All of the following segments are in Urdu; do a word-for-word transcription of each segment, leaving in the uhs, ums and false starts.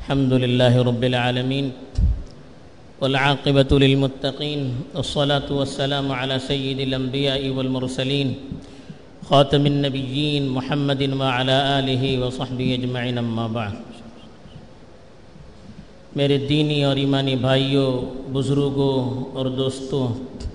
الحمد لله رب العالمين والعاقبة للمتقين والصلاة والسلام على سيد الأنبياء والمرسلين خاتم النبيين محمد وعلى آله وصحبه أجمعين أما بعد۔ میرے دینی اور ایمانی بھائیوں، بزرگوں اور دوستوں،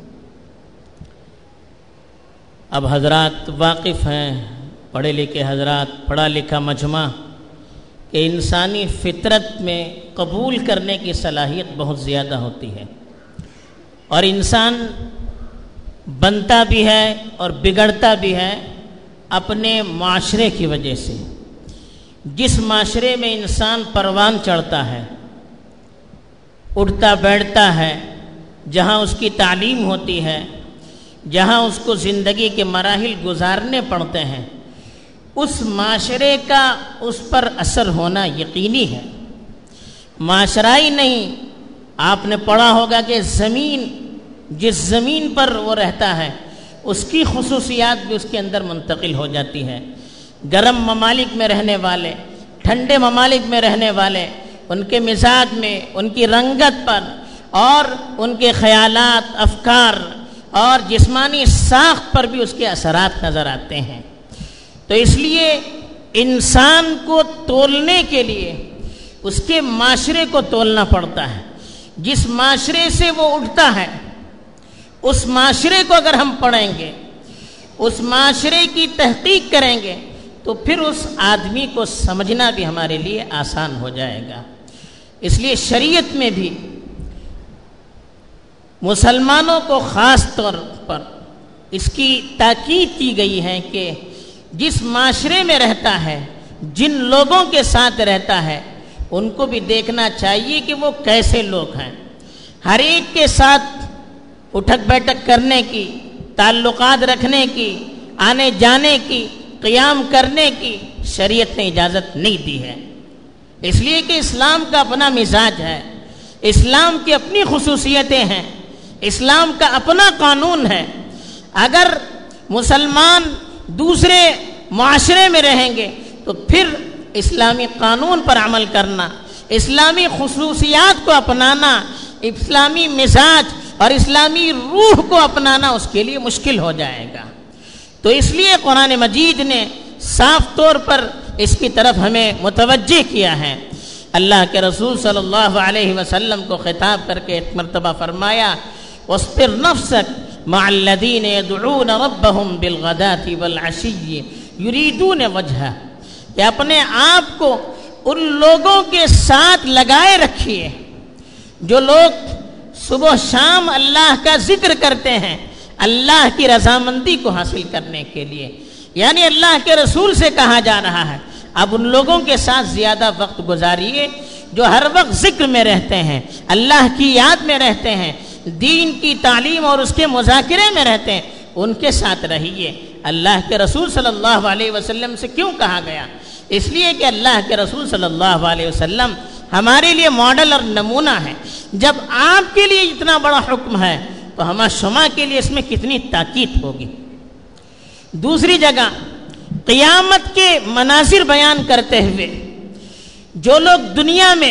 اب حضرات واقف ہیں، پڑھے لکھے حضرات، پڑھا لکھا مجمع، کہ انسانی فطرت میں قبول کرنے کی صلاحیت بہت زیادہ ہوتی ہے، اور انسان بنتا بھی ہے اور بگڑتا بھی ہے اپنے معاشرے کی وجہ سے۔ جس معاشرے میں انسان پروان چڑھتا ہے، اٹھتا بیٹھتا ہے، جہاں اس کی تعلیم ہوتی ہے، جہاں اس کو زندگی کے مراحل گزارنے پڑتے ہیں، اس معاشرے کا اس پر اثر ہونا یقینی ہے۔ معاشرہ ہی نہیں، آپ نے پڑھا ہوگا کہ زمین، جس زمین پر وہ رہتا ہے اس کی خصوصیات بھی اس کے اندر منتقل ہو جاتی ہے۔ گرم ممالک میں رہنے والے، ٹھنڈے ممالک میں رہنے والے، ان کے مزاج میں، ان کی رنگت پر اور ان کے خیالات، افکار اور جسمانی ساخت پر بھی اس کے اثرات نظر آتے ہیں۔ تو اس لیے انسان کو تولنے کے لیے اس کے معاشرے کو تولنا پڑتا ہے۔ جس معاشرے سے وہ اٹھتا ہے، اس معاشرے کو اگر ہم پڑھیں گے، اس معاشرے کی تحقیق کریں گے، تو پھر اس آدمی کو سمجھنا بھی ہمارے لیے آسان ہو جائے گا۔ اس لیے شریعت میں بھی مسلمانوں کو خاص طور پر اس کی تاکید کی گئی ہے کہ جس معاشرے میں رہتا ہے، جن لوگوں کے ساتھ رہتا ہے، ان کو بھی دیکھنا چاہیے کہ وہ کیسے لوگ ہیں۔ ہر ایک کے ساتھ اٹھک بیٹھک کرنے کی، تعلقات رکھنے کی، آنے جانے کی، قیام کرنے کی شریعت نے اجازت نہیں دی ہے، اس لیے کہ اسلام کا اپنا مزاج ہے، اسلام کی اپنی خصوصیتیں ہیں، اسلام کا اپنا قانون ہے۔ اگر مسلمان دوسرے معاشرے میں رہیں گے تو پھر اسلامی قانون پر عمل کرنا، اسلامی خصوصیات کو اپنانا، اسلامی مزاج اور اسلامی روح کو اپنانا اس کے لیے مشکل ہو جائے گا۔ تو اس لیے قرآن مجید نے صاف طور پر اس کی طرف ہمیں متوجہ کیا ہے۔ اللہ کے رسول صلی اللہ علیہ وسلم کو خطاب کر کے ایک مرتبہ فرمایا، وَاصْبِرْ نَفْسَكَ مع الذين يدعون ربهم بالغداة والعشي يريدون وجهه، کہ اپنے آپ کو ان لوگوں کے ساتھ لگائے رکھیے جو لوگ صبح شام اللہ کا ذکر کرتے ہیں اللہ کی رضامندی کو حاصل کرنے کے لیے۔ یعنی اللہ کے رسول سے کہا جا رہا ہے اب ان لوگوں کے ساتھ زیادہ وقت گزاریے جو ہر وقت ذکر میں رہتے ہیں، اللہ کی یاد میں رہتے ہیں، دین کی تعلیم اور اس کے مذاکرے میں رہتے ہیں، ان کے ساتھ رہیے۔ اللہ کے رسول صلی اللہ علیہ وسلم سے کیوں کہا گیا؟ اس لیے کہ اللہ کے رسول صلی اللہ علیہ وسلم ہمارے لیے ماڈل اور نمونہ ہے۔ جب آپ کے لیے اتنا بڑا حکم ہے تو ہمارا شما کے لیے اس میں کتنی تاکید ہوگی۔ دوسری جگہ قیامت کے مناظر بیان کرتے ہوئے جو لوگ دنیا میں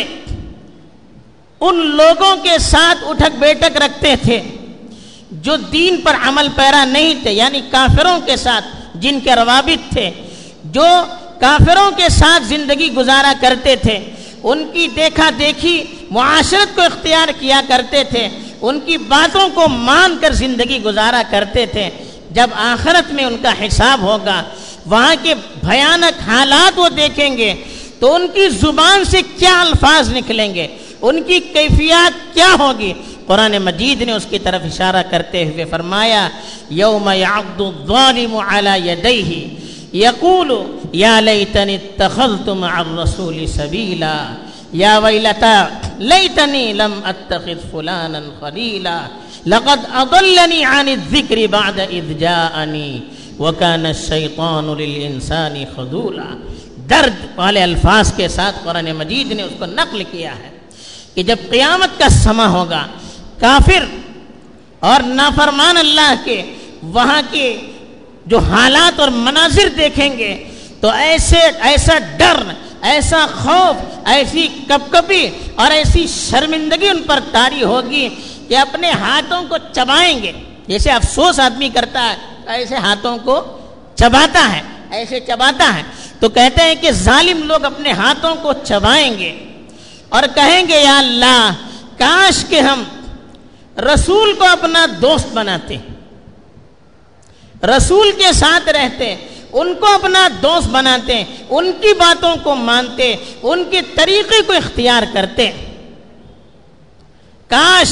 ان لوگوں کے ساتھ اٹھک بیٹھک رکھتے تھے جو دین پر عمل پیرا نہیں تھے، یعنی کافروں کے ساتھ جن کے روابط تھے، جو کافروں کے ساتھ زندگی گزارا کرتے تھے، ان کی دیکھا دیکھی معاشرت کو اختیار کیا کرتے تھے، ان کی باتوں کو مان کر زندگی گزارا کرتے تھے، جب آخرت میں ان کا حساب ہوگا، وہاں کے بھیانک حالات وہ دیکھیں گے تو ان کی زبان سے کیا الفاظ نکلیں گے، ان کی کیفیات کیا ہوگی۔ قرآن مجید نے اس کی طرف اشارہ کرتے ہوئے فرمایا، یوم یعض الظالم علی یدیہ یقول یا لیتنی اتخذت مع الرسول سبیلا یا ویلتا لیتنی لم اتخذ فلانا خلیلا لقد اضلنی عن الذکر بعد اذ جاءنی وکان الشیطان للانسان خذولا۔ درد والے الفاظ کے ساتھ قرآن مجید نے اس کو نقل کیا ہے کہ جب قیامت کا سما ہوگا، کافر اور نافرمان اللہ کے وہاں کے جو حالات اور مناظر دیکھیں گے تو ایسے ایسا ڈر، ایسا خوف، ایسی کپکپی اور ایسی شرمندگی ان پر طاری ہوگی کہ اپنے ہاتھوں کو چبائیں گے. جیسے افسوس آدمی کرتا ہے ایسے ہاتھوں کو چباتا ہے, ایسے چباتا ہے. تو کہتے ہیں کہ ظالم لوگ اپنے ہاتھوں کو چبائیں گے اور کہیں گے یا اللہ کاش کہ ہم رسول کو اپنا دوست بناتے, رسول کے ساتھ رہتے, ان کو اپنا دوست بناتے, ان کی باتوں کو مانتے, ان کے طریقے کو اختیار کرتے. کاش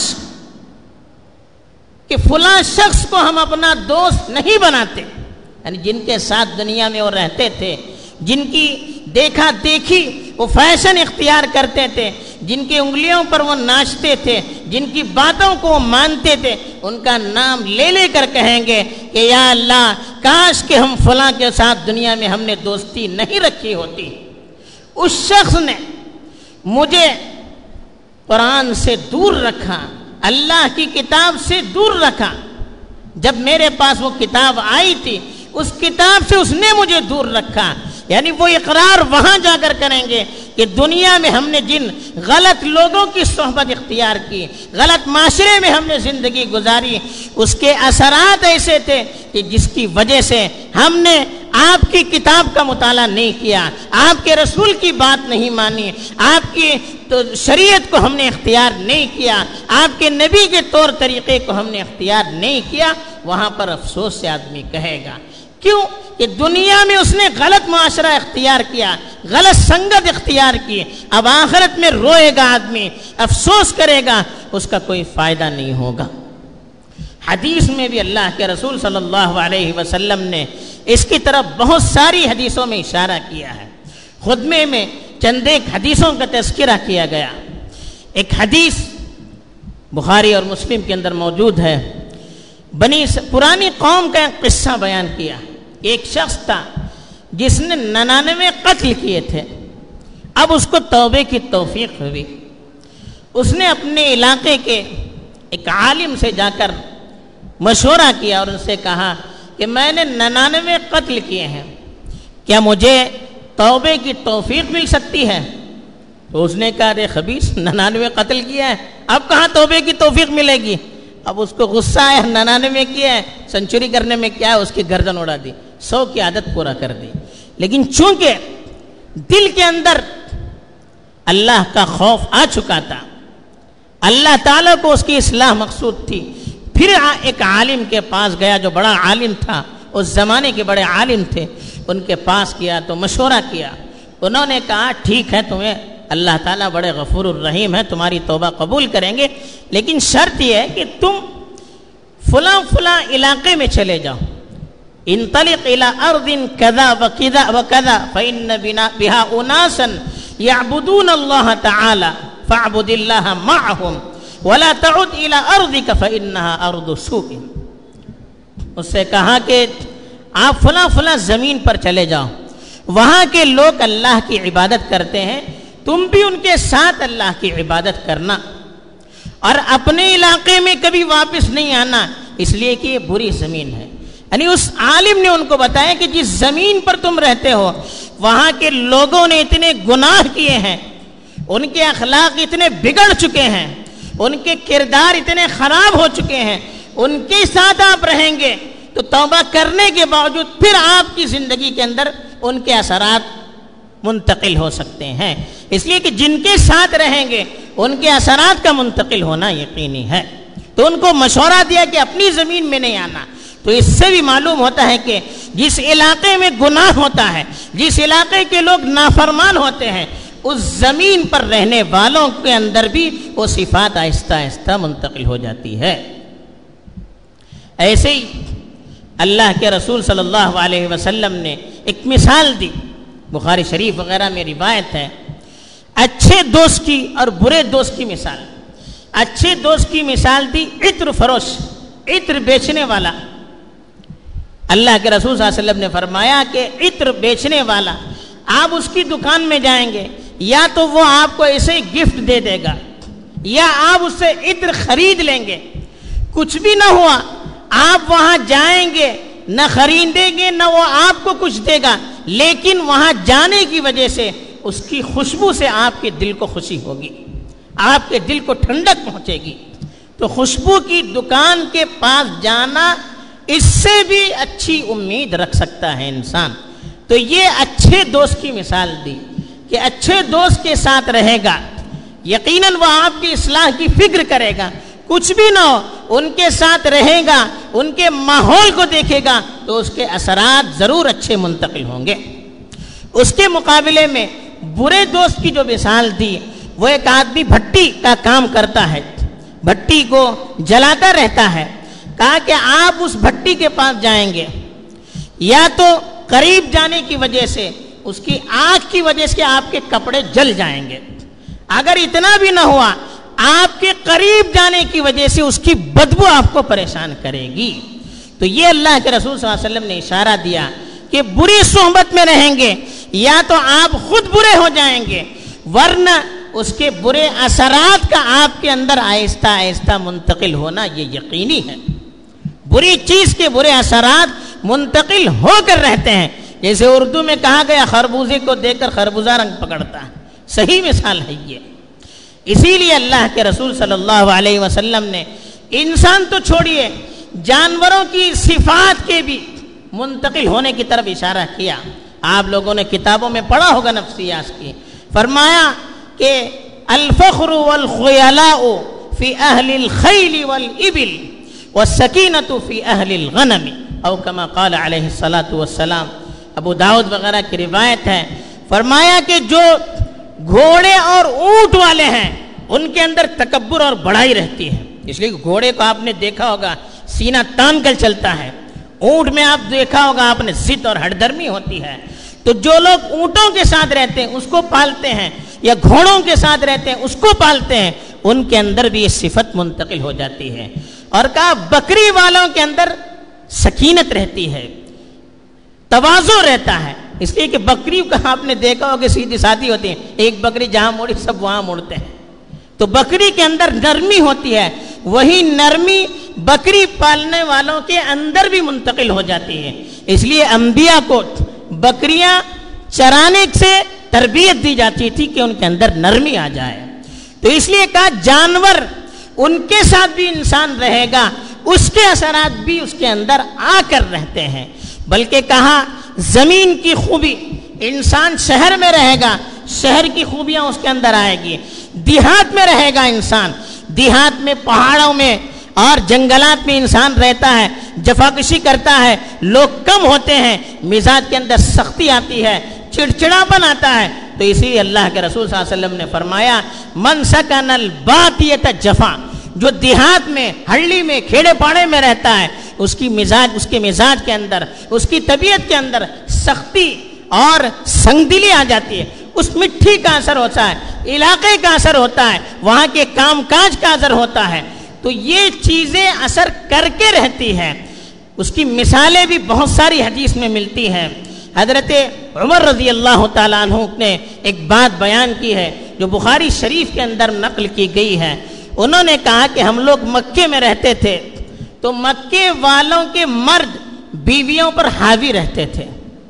کہ فلاں شخص کو ہم اپنا دوست نہیں بناتے. یعنی جن کے ساتھ دنیا میں وہ رہتے تھے, جن کی دیکھا دیکھی وہ فیشن اختیار کرتے تھے, جن کی انگلیوں پر وہ ناچتے تھے, جن کی باتوں کو وہ مانتے تھے, ان کا نام لے لے کر کہیں گے کہ یا اللہ کاش کہ ہم فلاں کے ساتھ دنیا میں ہم نے دوستی نہیں رکھی ہوتی. اس شخص نے مجھے قرآن سے دور رکھا, اللہ کی کتاب سے دور رکھا. جب میرے پاس وہ کتاب آئی تھی اس کتاب سے اس نے مجھے دور رکھا. یعنی وہ اقرار وہاں جا کر کریں گے کہ دنیا میں ہم نے جن غلط لوگوں کی صحبت اختیار کی, غلط معاشرے میں ہم نے زندگی گزاری, اس کے اثرات ایسے تھے کہ جس کی وجہ سے ہم نے آپ کی کتاب کا مطالعہ نہیں کیا, آپ کے رسول کی بات نہیں مانی, آپ کی تو شریعت کو ہم نے اختیار نہیں کیا, آپ کے نبی کے طور طریقے کو ہم نے اختیار نہیں کیا. وہاں پر افسوس سے آدمی کہے گا. کیوں کہ دنیا میں اس نے غلط معاشرہ اختیار کیا, غلط سنگت اختیار کی. اب آخرت میں روئے گا آدمی, افسوس کرے گا, اس کا کوئی فائدہ نہیں ہوگا. حدیث میں بھی اللہ کے رسول صلی اللہ علیہ وسلم نے اس کی طرف بہت ساری حدیثوں میں اشارہ کیا ہے. خطبے میں چند ایک حدیثوں کا تذکرہ کیا گیا. ایک حدیث بخاری اور مسلم کے اندر موجود ہے. بنی پرانی قوم کا ایک قصہ بیان کیا. ایک شخص تھا جس نے ننانوے قتل کیے تھے. اب اس کو توبے کی توفیق ہوئی. اس نے اپنے علاقے کے ایک عالم سے جا کر مشورہ کیا اور ان سے کہا کہ میں نے ننانوے قتل کیے ہیں, کیا مجھے توبے کی توفیق مل سکتی ہے؟ تو اس نے کہا ارے خبیث, ننانوے قتل کیا ہے, اب کہاں توبے کی توفیق ملے گی؟ اب اس کو غصہ ہے, ننانوے کیا ہے, سنچری کرنے میں کیا ہے, اس کی گردن اڑا دی, سو کی عادت پورا کر دی. لیکن چونکہ دل کے اندر اللہ کا خوف آ چکا تھا, اللہ تعالیٰ کو اس کی اصلاح مقصود تھی, پھر ایک عالم کے پاس گیا جو بڑا عالم تھا, اس زمانے کے بڑے عالم تھے. ان کے پاس گیا تو مشورہ کیا. انہوں نے کہا ٹھیک ہے, تمہیں اللہ تعالیٰ بڑے غفور الرحیم ہے, تمہاری توبہ قبول کریں گے, لیکن شرط یہ ہے کہ تم فلاں فلاں علاقے میں چلے جاؤ. انطلق الى ارض كذا وكذا وكذا فإن بها اناسا يعبدون الله تعالى فاعبد الله معهم ولا تعد الى ارضك فإنها ارض سوء. اس سے کہا کہ آپ فلاں فلاں زمین پر چلے جاؤ, وہاں کے لوگ اللہ کی عبادت کرتے ہیں, تم بھی ان کے ساتھ اللہ کی عبادت کرنا, اور اپنے علاقے میں کبھی واپس نہیں آنا, اس لیے کہ یہ بری زمین ہے. یعنی اس عالم نے ان کو بتایا کہ جس زمین پر تم رہتے ہو وہاں کے لوگوں نے اتنے گناہ کیے ہیں, ان کے اخلاق اتنے بگڑ چکے ہیں, ان کے کردار اتنے خراب ہو چکے ہیں, ان کے ساتھ آپ رہیں گے تو توبہ کرنے کے باوجود پھر آپ کی زندگی کے اندر ان کے اثرات منتقل ہو سکتے ہیں. اس لیے کہ جن کے ساتھ رہیں گے ان کے اثرات کا منتقل ہونا یقینی ہے. تو ان کو مشورہ دیا کہ اپنی زمین میں نہیں آنا. تو اس سے بھی معلوم ہوتا ہے کہ جس علاقے میں گناہ ہوتا ہے, جس علاقے کے لوگ نافرمان ہوتے ہیں, اس زمین پر رہنے والوں کے اندر بھی وہ صفات آہستہ آہستہ منتقل ہو جاتی ہے. ایسے ہی اللہ کے رسول صلی اللہ علیہ وسلم نے ایک مثال دی, بخاری شریف وغیرہ میں روایت ہے, اچھے دوست کی اور برے دوست کی مثال. اچھے دوست کی مثال دی عطر فروش, عطر بیچنے والا. اللہ کے رسول صلی اللہ علیہ وسلم نے فرمایا کہ عطر بیچنے والا, آپ اس کی دکان میں جائیں گے, یا تو وہ آپ کو ایسے گفٹ دے دے گا, یا آپ اس سے عطر خرید لیں گے. کچھ بھی نہ ہوا, آپ وہاں جائیں گے, نہ خریدیں گے نہ وہ آپ کو کچھ دے گا, لیکن وہاں جانے کی وجہ سے اس کی خوشبو سے آپ کے دل کو خوشی ہوگی، آپ کے دل کو ٹھنڈک پہنچے گی۔ تو خوشبو کی دکان کے پاس جانا، اس سے بھی اچھی امید رکھ سکتا ہے انسان۔ تو یہ اچھے دوست کی مثال دی کہ اچھے دوست کے ساتھ رہے گا، یقیناً وہ آپ کی اصلاح کی فکر کرے گا، کچھ بھی نہ ہو ان کے ساتھ رہے گا، ان کے ماحول کو دیکھے گا تو اس کے اثرات ضرور اچھے منتقل ہوں گے۔ اس کے مقابلے میں برے دوست کی جو مثال دی، وہ ایک آدمی بھٹی کا کام کرتا ہے، بھٹی کو جلاتا رہتا ہے۔ کہا کہ آپ اس بھٹی کے پاس جائیں گے، یا تو قریب جانے کی وجہ سے، اس کی آنکھ کی وجہ سے آپ کے کپڑے جل جائیں گے، اگر اتنا بھی نہ ہوا آپ کے قریب جانے کی وجہ سے اس کی بدبو آپ کو پریشان کرے گی۔ تو یہ اللہ کے رسول صلی اللہ علیہ وسلم نے اشارہ دیا کہ بری صحبت میں رہیں گے یا تو آپ خود برے ہو جائیں گے، ورنہ اس کے برے اثرات کا آپ کے اندر آہستہ آہستہ منتقل ہونا یہ یقینی ہے۔ بری چیز کے برے اثرات منتقل ہو کر رہتے ہیں، جیسے اردو میں کہا گیا خربوزے کو دیکھ کر خربوزہ رنگ پکڑتا ہے، صحیح مثال ہے یہ۔ اسی لیے اللہ کے رسول صلی اللہ علیہ وسلم نے انسان تو چھوڑیے، جانوروں کی صفات کے بھی منتقل ہونے کی طرف اشارہ کیا۔ آپ لوگوں نے کتابوں میں پڑھا ہوگا نفسیات کی، فرمایا کہ الفخر والخیلاء فی اہل الخیل والابل والسکینۃ فی اہل الغنم، او کما قال علیہ الصلاۃ والسلام۔ ابو داؤد وغیرہ کی روایت ہے، فرمایا کہ جو گھوڑے اور اونٹ والے ہیں ان کے اندر تکبر اور بڑائی رہتی ہے، اس لیے گھوڑے کو آپ نے دیکھا ہوگا سینہ تان کر چلتا ہے، اونٹ میں آپ دیکھا ہوگا آپ نے ضد اور ہٹدرمی ہوتی ہے۔ تو جو لوگ اونٹوں کے ساتھ رہتے ہیں اس کو پالتے ہیں، یا گھوڑوں کے ساتھ رہتے ہیں اس کو پالتے ہیں، ان کے اندر بھی یہ صفت منتقل ہو جاتی ہے۔ اور کہا بکری والوں کے اندر سکینت رہتی ہے، تواضع رہتا ہے، اس لیے کہ بکری کا آپ نے دیکھا ہو کہ سیدھی سادھی ہوتی ہے، ایک بکری جہاں مڑی سب وہاں مڑتے ہیں، تو بکری کے اندر نرمی ہوتی ہے، وہی نرمی بکری پالنے والوں کے اندر بھی منتقل ہو جاتی ہے۔ اس لیے انبیاء کو بکریاں چرانے سے تربیت دی جاتی تھی کہ ان کے اندر نرمی آ جائے۔ تو اس لیے کہا جانور ان کے ساتھ بھی انسان رہے گا، اس کے اثرات بھی اس کے اندر آ کر رہتے ہیں۔ بلکہ کہا زمین کی خوبی، انسان شہر میں رہے گا شہر کی خوبیاں اس کے اندر آئے گی، دیہات میں رہے گا انسان، دیہات میں پہاڑوں میں اور جنگلات میں انسان رہتا ہے، جفاکشی کرتا ہے، لوگ کم ہوتے ہیں، مزاج کے اندر سختی آتی ہے، چڑچڑاپن آتا ہے۔ تو اسی لیے اللہ کے رسول صلی اللہ علیہ وسلم نے فرمایا من سکن البادیۃ جفا، جو دیہات میں ہڑی میں کھیڑے پاڑے میں رہتا ہے اس کی مزاج اس کے مزاج کے اندر اس کی طبیعت کے اندر سختی اور سنگدلی آ جاتی ہے، اس مٹی کا اثر ہوتا ہے، علاقے کا اثر ہوتا ہے، وہاں کے کام کاج کا اثر ہوتا ہے۔ تو یہ چیزیں اثر کر کے رہتی ہیں۔ اس کی مثالیں بھی بہت ساری حدیث میں ملتی ہیں۔ حضرت عمر رضی اللہ تعالیٰ عنہ نے ایک بات بیان کی ہے جو بخاری شریف کے اندر نقل کی گئی ہے۔ انہوں نے کہا کہ ہم لوگ مکے میں رہتے تھے تو مکے والوں کے مرد بیویوں پر حاوی رہتے تھے،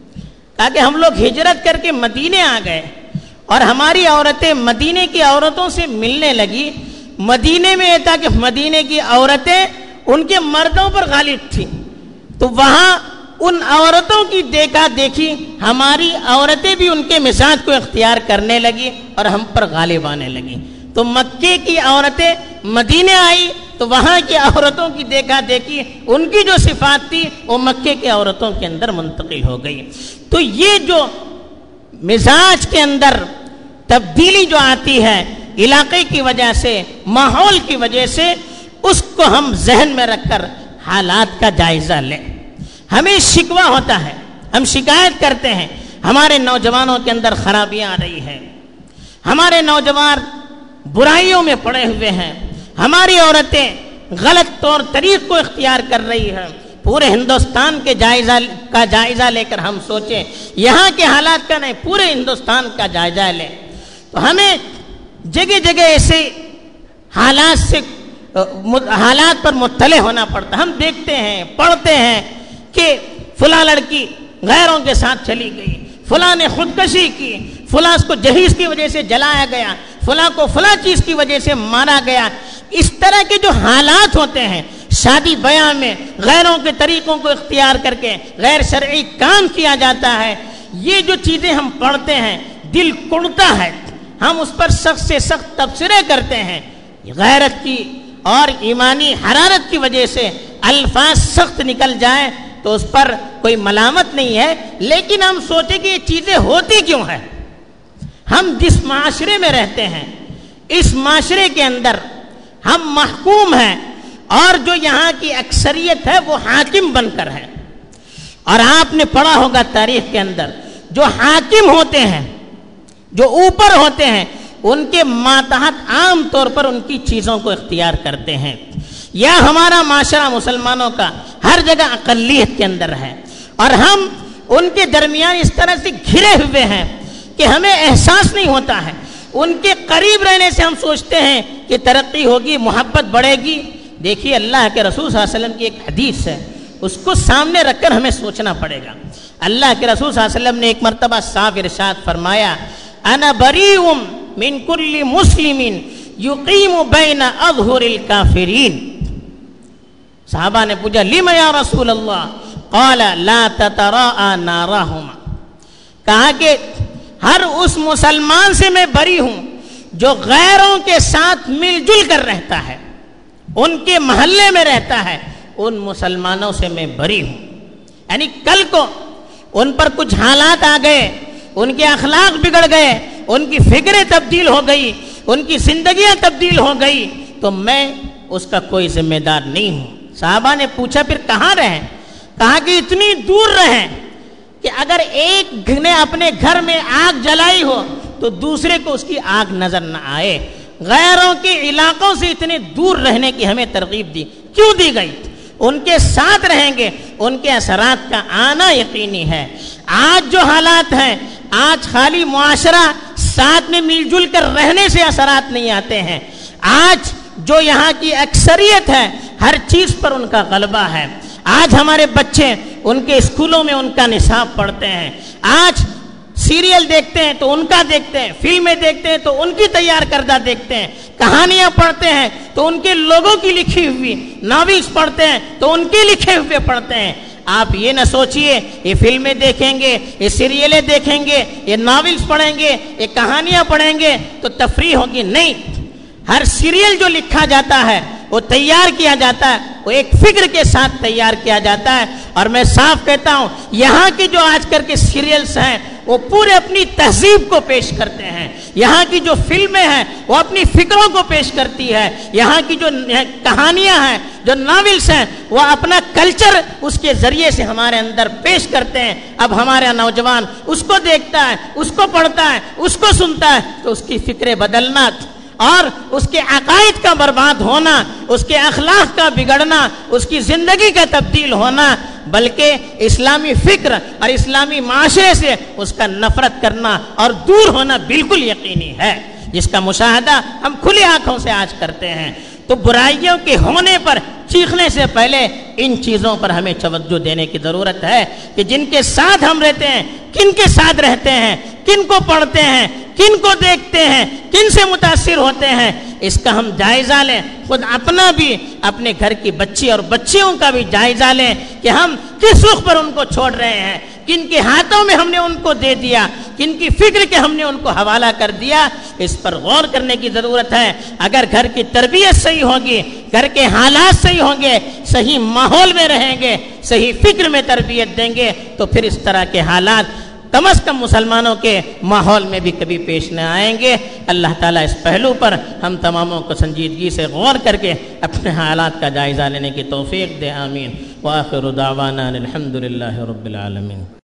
کہا کہ ہم لوگ ہجرت کر کے مدینے آ گئے اور ہماری عورتیں مدینے کی عورتوں سے ملنے لگی۔ مدینے میں یہ تھا کہ مدینے کی عورتیں ان کے مردوں پر غالب تھیں، تو وہاں ان عورتوں کی دیکھا دیکھی ہماری عورتیں بھی ان کے مزاج کو اختیار کرنے لگی اور ہم پر غالب آنے لگی۔ تو مکے کی عورتیں مدینے آئی تو وہاں کی عورتوں کی دیکھا دیکھی ان کی جو صفات تھی وہ مکے کی عورتوں کے اندر منتقل ہو گئی۔ تو یہ جو مزاج کے اندر تبدیلی جو آتی ہے علاقے کی وجہ سے، ماحول کی وجہ سے، اس کو ہم ذہن میں رکھ کر حالات کا جائزہ لیں۔ ہمیں شکوہ ہوتا ہے، ہم شکایت کرتے ہیں ہمارے نوجوانوں کے اندر خرابیاں آ رہی ہیں، ہمارے نوجوان برائیوں میں پڑے ہوئے ہیں، ہماری عورتیں غلط طور طریق کو اختیار کر رہی ہیں۔ پورے ہندوستان کے جائزہ کا جائزہ لے کر ہم سوچیں، یہاں کے حالات کا نہیں، پورے ہندوستان کا جائزہ لیں تو ہمیں جگہ جگہ ایسے حالات سے حالات پر مطلع ہونا پڑتا۔ ہم دیکھتے ہیں، پڑھتے ہیں کہ فلاں لڑکی غیروں کے ساتھ چلی گئی، فلاں نے خودکشی کی، فلاں کو جہیز کی وجہ سے جلایا گیا، فلاں کو فلاں چیز کی وجہ سے مارا گیا. اس طرح کے جو حالات ہوتے ہیں شادی بیاہ میں غیروں کے طریقوں کو اختیار کر کے غیر شرعی کام کیا جاتا ہے، یہ جو چیزیں ہم پڑھتے ہیں دل کڑتا ہے، ہم اس پر سخت سے سخت تبصرے کرتے ہیں. غیرت کی اور ایمانی حرارت کی وجہ سے الفاظ سخت نکل جائیں تو اس پر کوئی ملامت نہیں ہے، لیکن ہم سوچیں کہ یہ چیزیں ہوتی کیوں ہیں. ہم جس معاشرے میں رہتے ہیں اس معاشرے کے اندر ہم محکوم ہیں، اور جو یہاں کی اکثریت ہے وہ حاکم بن کر ہے. اور آپ نے پڑھا ہوگا تاریخ کے اندر جو حاکم ہوتے ہیں، جو اوپر ہوتے ہیں، ان کے ماتحت عام طور پر ان کی چیزوں کو اختیار کرتے ہیں. یا ہمارا معاشرہ مسلمانوں کا ہر جگہ اقلیت کے اندر ہے، اور ہم ان کے درمیان اس طرح سے گھرے ہوئے ہیں کہ ہمیں احساس نہیں ہوتا ہے. ان کے قریب رہنے سے ہم سوچتے ہیں کہ ترقی ہوگی، محبت بڑھے گی. دیکھیے اللہ کے رسول صلی اللہ علیہ وسلم کی ایک حدیث ہے، اس کو سامنے رکھ کر ہمیں سوچنا پڑے گا. اللہ کے رسول صلی اللہ علیہ وسلم نے ایک مرتبہ صاف ارشاد فرمایا، انا بریء من کل مسلم یقیم بین اظہر الکافرین. صحابہ نے پوچھا لما یا رسول اللہ؟ قال لا تتراءى نارہما. کہا کہ ہر اس مسلمان سے میں بری ہوں جو غیروں کے ساتھ مل جل کر رہتا ہے، ان کے محلے میں رہتا ہے، ان مسلمانوں سے میں بری ہوں. یعنی کل کو ان پر کچھ حالات آ گئے، ان کے اخلاق بگڑ گئے، ان کی فکریں تبدیل ہو گئی، ان کی زندگیاں تبدیل ہو گئی، تو میں اس کا کوئی ذمہ دار نہیں ہوں. صحابہ نے پوچھا پھر کہاں رہیں؟ کہا کہ اتنی دور رہیں کہ اگر ایک نے اپنے گھر میں آگ جلائی ہو تو دوسرے کو اس کی آگ نظر نہ آئے. غیروں کے علاقوں سے اتنے دور رہنے کی ہمیں ترغیب دی. کیوں دی گئی؟ ان کے ساتھ رہیں گے ان کے اثرات کا آنا یقینی ہے. آج جو حالات ہیں، آج خالی معاشرہ ساتھ میں مل جل کر رہنے سے اثرات نہیں آتے ہیں. آج جو یہاں کی اکثریت ہے ہر چیز پر ان کا غلبہ ہے. آج ہمارے بچے ان کے اسکولوں میں ان کا نصاب پڑھتے ہیں، آج سیریل دیکھتے ہیں تو ان کا دیکھتے ہیں، فلمیں دیکھتے ہیں تو ان کی تیار کردہ دیکھتے ہیں، کہانیاں پڑھتے ہیں تو ان کے لوگوں کی لکھی ہوئی، ناولز پڑھتے ہیں تو ان کے لکھے ہوئے پڑھتے ہیں. آپ یہ نہ سوچئے یہ فلمیں دیکھیں گے، یہ سیریلیں دیکھیں گے، یہ ناولز پڑھیں گے، یہ کہانیاں پڑھیں گے تو تفریح ہوگی. نہیں، ہر سیریل جو لکھا جاتا ہے وہ تیار کیا جاتا ہے، وہ ایک فکر کے ساتھ تیار کیا جاتا ہے. اور میں صاف کہتا ہوں یہاں کی جو آج کل کے سیریلز ہیں وہ پورے اپنی تہذیب کو پیش کرتے ہیں. یہاں کی جو فلمیں ہیں وہ اپنی فکروں کو پیش کرتی ہے. یہاں کی جو کہانیاں ہیں، جو ناولز ہیں، وہ اپنا کلچر اس کے ذریعے سے ہمارے اندر پیش کرتے ہیں. اب ہمارا نوجوان اس کو دیکھتا ہے، اس کو پڑھتا ہے، اس کو سنتا ہے تو اس کی فکریں بدلنا اور اس کے عقائد کا برباد ہونا، اس کے اخلاق کا بگڑنا، اس کی زندگی کا تبدیل ہونا، بلکہ اسلامی فکر اور اسلامی معاشرے سے اس کا نفرت کرنا اور دور ہونا بالکل یقینی ہے، جس کا مشاہدہ ہم کھلی آنکھوں سے آج کرتے ہیں. تو برائیوں کے ہونے پر چیخنے سے پہلے ان چیزوں پر ہمیں توجہ دینے کی ضرورت ہے کہ جن کے ساتھ ہم رہتے ہیں، کن کے ساتھ رہتے ہیں، کن کو پڑھتے ہیں، کن کو دیکھتے ہیں، کن سے متاثر ہوتے ہیں. اس کا ہم جائزہ لیں، خود اپنا بھی، اپنے گھر کی بچی اور بچیوں کا بھی جائزہ لیں کہ ہم کس رخ پر ان کو چھوڑ رہے ہیں، کن کے ہاتھوں میں ہم نے ان کو دے دیا، کن کی فکر کے ہم نے ان کو حوالہ کر دیا. اس پر غور کرنے کی ضرورت ہے. اگر گھر کی تربیت صحیح ہوگی، گھر کے حالات صحیح ہوں گے، صحیح ماحول میں رہیں گے، صحیح فکر میں تربیت دیں گے تو پھر اس طرح کے حالات کم از کم مسلمانوں کے ماحول میں بھی کبھی پیش نہ آئیں گے. اللہ تعالیٰ اس پہلو پر ہم تماموں کو سنجیدگی سے غور کر کے اپنے حالات کا جائزہ لینے کی توفیق دے. آمین. وآخر دعوانا الحمد للہ رب العالمین.